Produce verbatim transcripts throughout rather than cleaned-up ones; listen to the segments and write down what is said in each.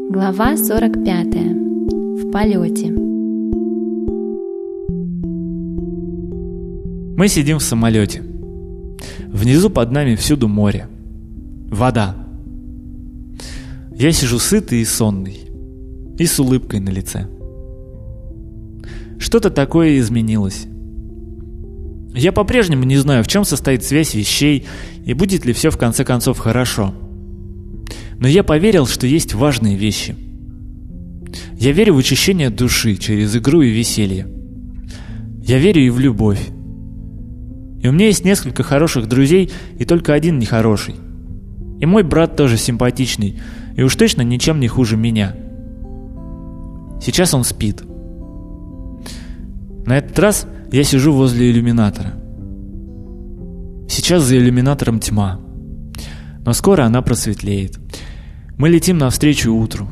Глава сорок пятая. В полете. Мы сидим в самолете. Внизу под нами всюду море. Вода. Я сижу сытый и сонный. И с улыбкой на лице. Что-то такое изменилось. Я по-прежнему не знаю, в чем состоит связь вещей и будет ли все в конце концов хорошо. Но я поверил, что есть важные вещи. Я верю в очищение души через игру и веселье. Я верю и в любовь. И у меня есть несколько хороших друзей, и только один нехороший. И мой брат тоже симпатичный, и уж точно ничем не хуже меня. Сейчас он спит. На этот раз я сижу возле иллюминатора. Сейчас за иллюминатором тьма. Но скоро она просветлеет. Мы летим навстречу утру.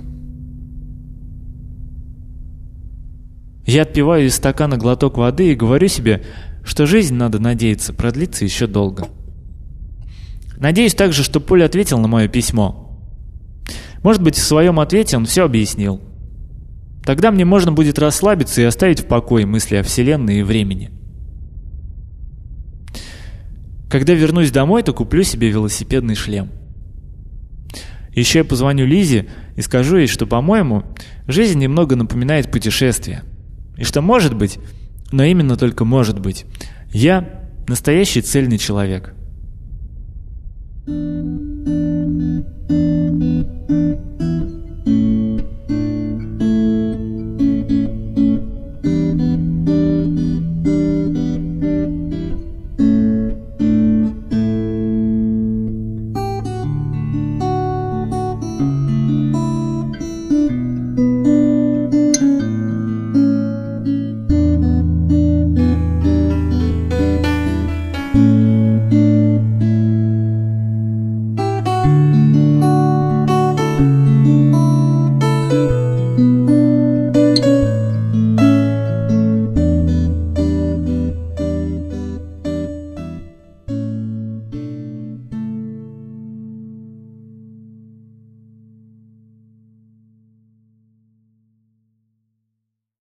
Я отпиваю из стакана глоток воды и говорю себе, что жизнь, надо надеяться, продлится еще долго. Надеюсь также, что Поль ответил на мое письмо. Может быть, в своем ответе он все объяснил. Тогда мне можно будет расслабиться и оставить в покое мысли о Вселенной и времени. Когда вернусь домой, то куплю себе велосипедный шлем. Еще я позвоню Лизе и скажу ей, что, по-моему, жизнь немного напоминает путешествие. И что, может быть, но именно только может быть, я настоящий цельный человек.